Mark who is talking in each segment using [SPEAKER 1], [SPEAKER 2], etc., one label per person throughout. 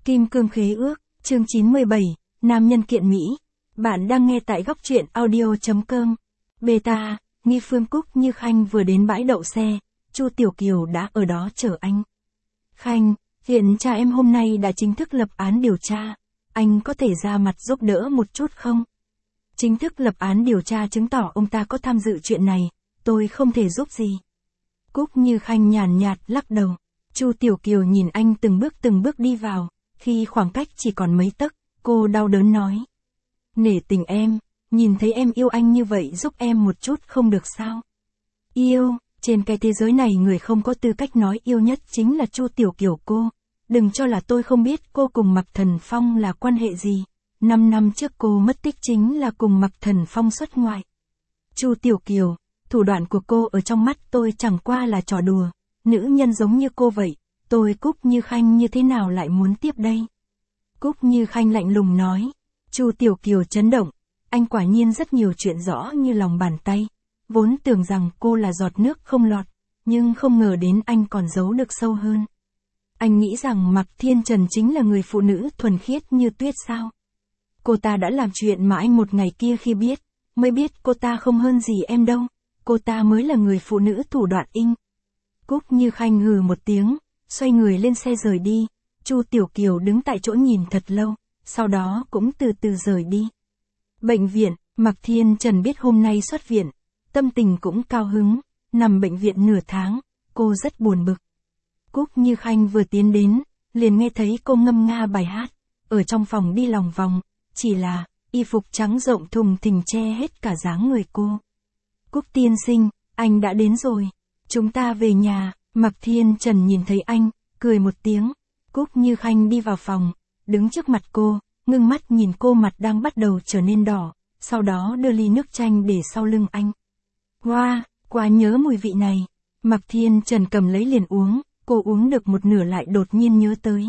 [SPEAKER 1] Kim cương khế ước, chương 97, nam nhân kiện Mỹ. Bạn đang nghe tại góc truyện audio.com. Beta, nghi Phương Cúc Như Khanh vừa đến bãi đậu xe, Chu Tiểu Kiều đã ở đó chờ anh. Khanh, hiện cha em hôm nay đã chính thức lập án điều tra, anh có thể ra mặt giúp đỡ một chút không? Chính thức lập án điều tra chứng tỏ ông ta có tham dự chuyện này, tôi không thể giúp gì. Cúc Như Khanh nhàn nhạt lắc đầu. Chu Tiểu Kiều nhìn anh từng bước đi vào, khi khoảng cách chỉ còn mấy tấc, cô đau đớn nói. Nể tình em, nhìn thấy em yêu anh như vậy giúp em một chút không được sao? Yêu, trên cái thế giới này người không có tư cách nói yêu nhất chính là Chu Tiểu Kiều cô. Đừng cho là tôi không biết cô cùng Mạc Thần Phong là quan hệ gì. 5 năm trước cô mất tích chính là cùng Mạc Thần Phong xuất ngoại. Chu Tiểu Kiều, thủ đoạn của cô ở trong mắt tôi chẳng qua là trò đùa. Nữ nhân giống như cô vậy, tôi Cúc Như Khanh như thế nào lại muốn tiếp đây? Cúc Như Khanh lạnh lùng nói. Chu Tiểu Kiều chấn động, anh quả nhiên rất nhiều chuyện rõ như lòng bàn tay. Vốn tưởng rằng cô là giọt nước không lọt, nhưng không ngờ đến anh còn giấu được sâu hơn. Anh nghĩ rằng Mạc Thiên Trần chính là người phụ nữ thuần khiết như tuyết sao? Cô ta đã làm chuyện mà anh một ngày kia khi biết, mới biết cô ta không hơn gì em đâu, cô ta mới là người phụ nữ thủ đoạn inh. Cúc Như Khanh hừ một tiếng, xoay người lên xe rời đi. Chu Tiểu Kiều đứng tại chỗ nhìn thật lâu, sau đó cũng từ từ rời đi. Bệnh viện, Mạc Thiên Trần biết hôm nay xuất viện, tâm tình cũng cao hứng, nằm bệnh viện nửa tháng, cô rất buồn bực. Cúc Như Khanh vừa tiến đến, liền nghe thấy cô ngâm nga bài hát, ở trong phòng đi lòng vòng, chỉ là, y phục trắng rộng thùng thình che hết cả dáng người cô. Cúc tiên sinh, anh đã đến rồi, chúng ta về nhà. Mạc Thiên Trần nhìn thấy anh, cười một tiếng. Cúc Như Khanh đi vào phòng, đứng trước mặt cô, ngưng mắt nhìn cô, mặt đang bắt đầu trở nên đỏ, sau đó đưa ly nước chanh để sau lưng anh. Wow, quá nhớ mùi vị này. Mạc Thiên Trần cầm lấy liền uống, cô uống được một nửa lại đột nhiên nhớ tới.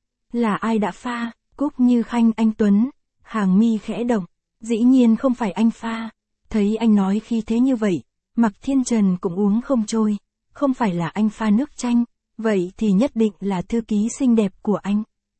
[SPEAKER 1] Là ai đã pha? Cúc Như Khanh anh Tuấn, hàng mi khẽ động, dĩ nhiên không phải anh pha. Thấy anh nói khi thế như vậy, Mạc Thiên Trần cũng uống không trôi. Không phải là anh pha nước chanh, vậy thì nhất định là thư ký xinh đẹp của anh.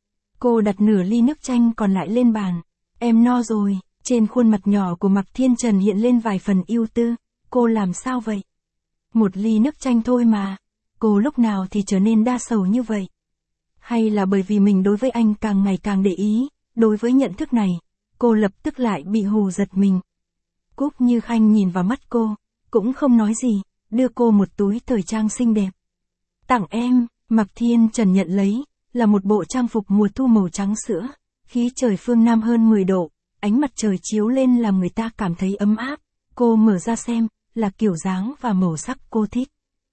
[SPEAKER 1] Cô đặt nửa ly nước chanh còn lại lên bàn. Em no rồi, trên khuôn mặt nhỏ của Mạc Thiên Trần hiện lên vài phần ưu tư. Cô làm sao vậy? Một ly nước chanh thôi mà. Cô lúc nào thì trở nên đa sầu như vậy? Hay là bởi vì mình đối với anh càng ngày càng để ý, đối với nhận thức này, cô lập tức lại bị hù giật mình. Cúc Như Khanh nhìn vào mắt cô, cũng không nói gì. Đưa cô một túi thời trang xinh đẹp. Tặng em. Mạc Thiên Trần nhận lấy, là một bộ trang phục mùa thu màu trắng sữa, khí trời phương Nam hơn 10 độ, ánh mặt trời chiếu lên làm người ta cảm thấy ấm áp. Cô mở ra xem, là kiểu dáng và màu sắc cô thích.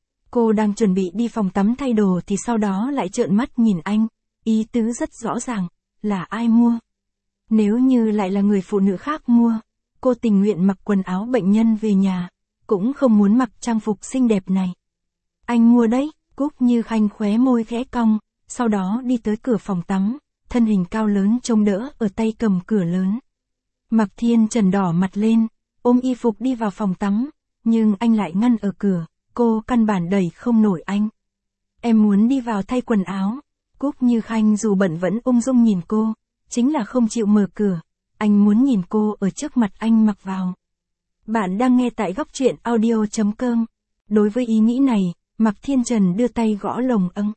[SPEAKER 1] Cô đang chuẩn bị đi phòng tắm thay đồ thì sau đó lại trợn mắt nhìn anh, ý tứ rất rõ ràng, là ai mua. Nếu như lại là người phụ nữ khác mua, cô tình nguyện mặc quần áo bệnh nhân về nhà. Cũng không muốn mặc trang phục xinh đẹp này. Anh mua đấy. Cúc Như Khanh khóe môi khẽ cong, sau đó đi tới cửa phòng tắm, thân hình cao lớn trông đỡ ở tay cầm cửa lớn. Mạc Thiên Trần đỏ mặt lên, ôm y phục đi vào phòng tắm, nhưng anh lại ngăn ở cửa, cô căn bản đẩy không nổi anh. Em muốn đi vào thay quần áo. Cúc Như Khanh dù bận vẫn ung dung nhìn cô, chính là không chịu mở cửa, anh muốn nhìn cô ở trước mặt anh mặc vào. Bạn đang nghe tại góc truyện audio.com. Đối với ý nghĩ này, Mạc Thiên Trần đưa tay gõ lồng âng.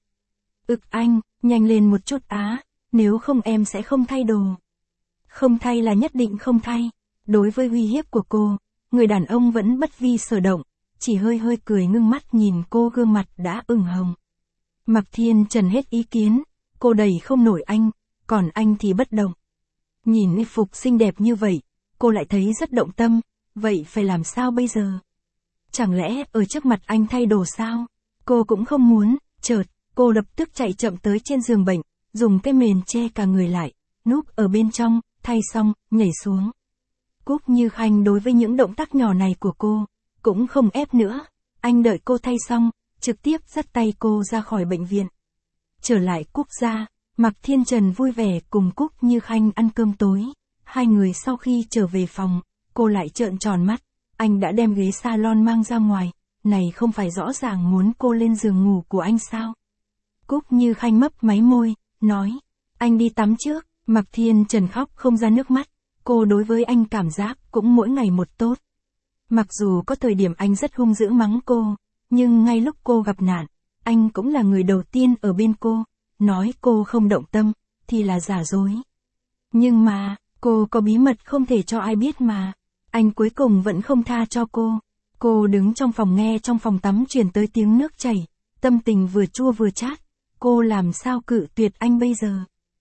[SPEAKER 1] Anh, nhanh lên một chút á, nếu không em sẽ không thay đồ. Không thay là nhất định không thay. Đối với uy hiếp của cô, người đàn ông vẫn bất vi sở động, chỉ hơi hơi cười ngưng mắt nhìn cô, gương mặt đã ửng hồng. Mạc Thiên Trần hết ý kiến, cô đẩy không nổi anh, còn anh thì bất động. Nhìn y phục xinh đẹp như vậy, cô lại thấy rất động tâm. Vậy phải làm sao bây giờ? Chẳng lẽ ở trước mặt anh thay đồ sao? Cô cũng không muốn. Chợt, cô lập tức chạy chậm tới trên giường bệnh, dùng cái mền che cả người lại, núp ở bên trong, thay xong, nhảy xuống. Cúc Như Khanh đối với những động tác nhỏ này của cô, cũng không ép nữa. Anh đợi cô thay xong, trực tiếp dắt tay cô ra khỏi bệnh viện. Trở lại Cúc gia, Mạc Thiên Trần vui vẻ cùng Cúc Như Khanh ăn cơm tối. Hai người sau khi trở về phòng, cô lại trợn tròn mắt, anh đã đem ghế salon mang ra ngoài, này không phải rõ ràng muốn cô lên giường ngủ của anh sao? Cúc Như Khanh mấp máy môi, nói, Anh đi tắm trước. Mạc Thiên Trần khóc không ra nước mắt. Cô đối với anh cảm giác cũng mỗi ngày một tốt. Mặc dù có thời điểm anh rất hung dữ mắng cô, nhưng ngay lúc cô gặp nạn, anh cũng là người đầu tiên ở bên cô. Nói cô không động tâm, thì là giả dối. Nhưng mà, cô có bí mật không thể cho ai biết mà. Anh cuối cùng vẫn không tha cho cô. Cô đứng trong phòng nghe trong phòng tắm truyền tới tiếng nước chảy. Tâm tình vừa chua vừa chát. Cô làm sao cự tuyệt anh bây giờ?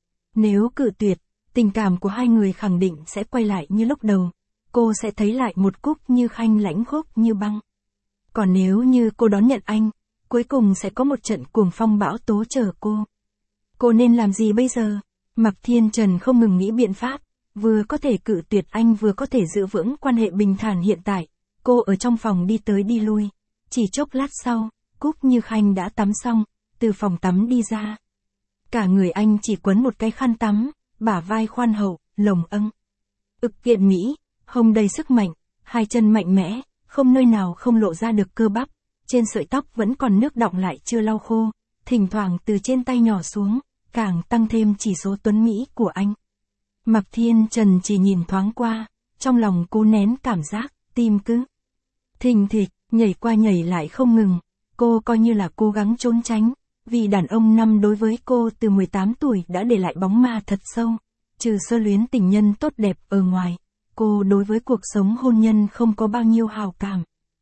[SPEAKER 1] Nếu cự tuyệt, tình cảm của hai người khẳng định sẽ quay lại như lúc đầu. Cô sẽ thấy lại một Cúc Như Khanh lãnh khốc như băng. Còn nếu như cô đón nhận anh, cuối cùng sẽ có một trận cuồng phong bão tố chờ cô. Cô nên làm gì bây giờ? Mạc Thiên Trần không ngừng nghĩ biện pháp, vừa có thể cự tuyệt anh vừa có thể giữ vững quan hệ bình thản hiện tại. Cô ở trong phòng đi tới đi lui. Chỉ chốc lát sau, Cúc Như Khanh đã tắm xong, từ phòng tắm đi ra. Cả người anh chỉ quấn một cái khăn tắm, bả vai khoan hậu, lồng âng. Ực kiện mỹ, hông đầy sức mạnh, hai chân mạnh mẽ, không nơi nào không lộ ra được cơ bắp. Trên sợi tóc vẫn còn nước đọng lại chưa lau khô, thỉnh thoảng từ trên tay nhỏ xuống, càng tăng thêm chỉ số tuấn mỹ của anh. Mạc Thiên Trần chỉ nhìn thoáng qua, trong lòng cô nén cảm giác, tim cứ thình thịch, nhảy qua nhảy lại không ngừng. Cô coi như là cố gắng trốn tránh, vì đàn ông năm đối với cô từ 18 tuổi đã để lại bóng ma thật sâu. Trừ sơ luyến tình nhân tốt đẹp ở ngoài, cô đối với cuộc sống hôn nhân không có bao nhiêu hào cảm.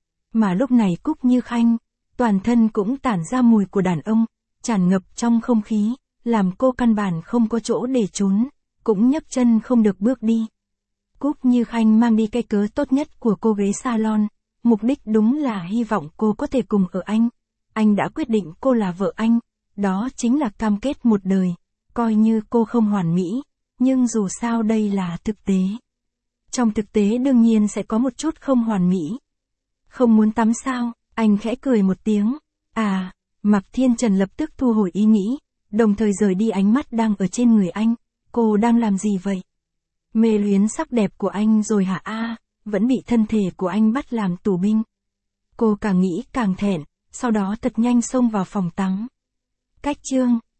[SPEAKER 1] Mà lúc này Cúc Như Khanh, toàn thân cũng tản ra mùi của đàn ông, tràn ngập trong không khí, làm cô căn bản không có chỗ để trốn, cũng nhấc chân không được bước đi. Cúc Như Khanh mang đi cái cớ tốt nhất của cô ghế salon, mục đích đúng là hy vọng cô có thể cùng ở anh. Anh đã quyết định cô là vợ anh, đó chính là cam kết một đời, coi như cô không hoàn mỹ, nhưng dù sao đây là thực tế. Trong thực tế đương nhiên sẽ có một chút không hoàn mỹ. Không muốn tắm sao? Anh khẽ cười một tiếng. À, Mạc Thiên Trần lập tức thu hồi ý nghĩ, đồng thời rời đi ánh mắt đang ở trên người anh. Cô đang làm gì vậy? Mê luyến sắc đẹp của anh rồi hả a? Vẫn bị thân thể của anh bắt làm tù binh. Cô càng nghĩ càng thẹn, sau đó thật nhanh xông vào phòng tắm. Cách chương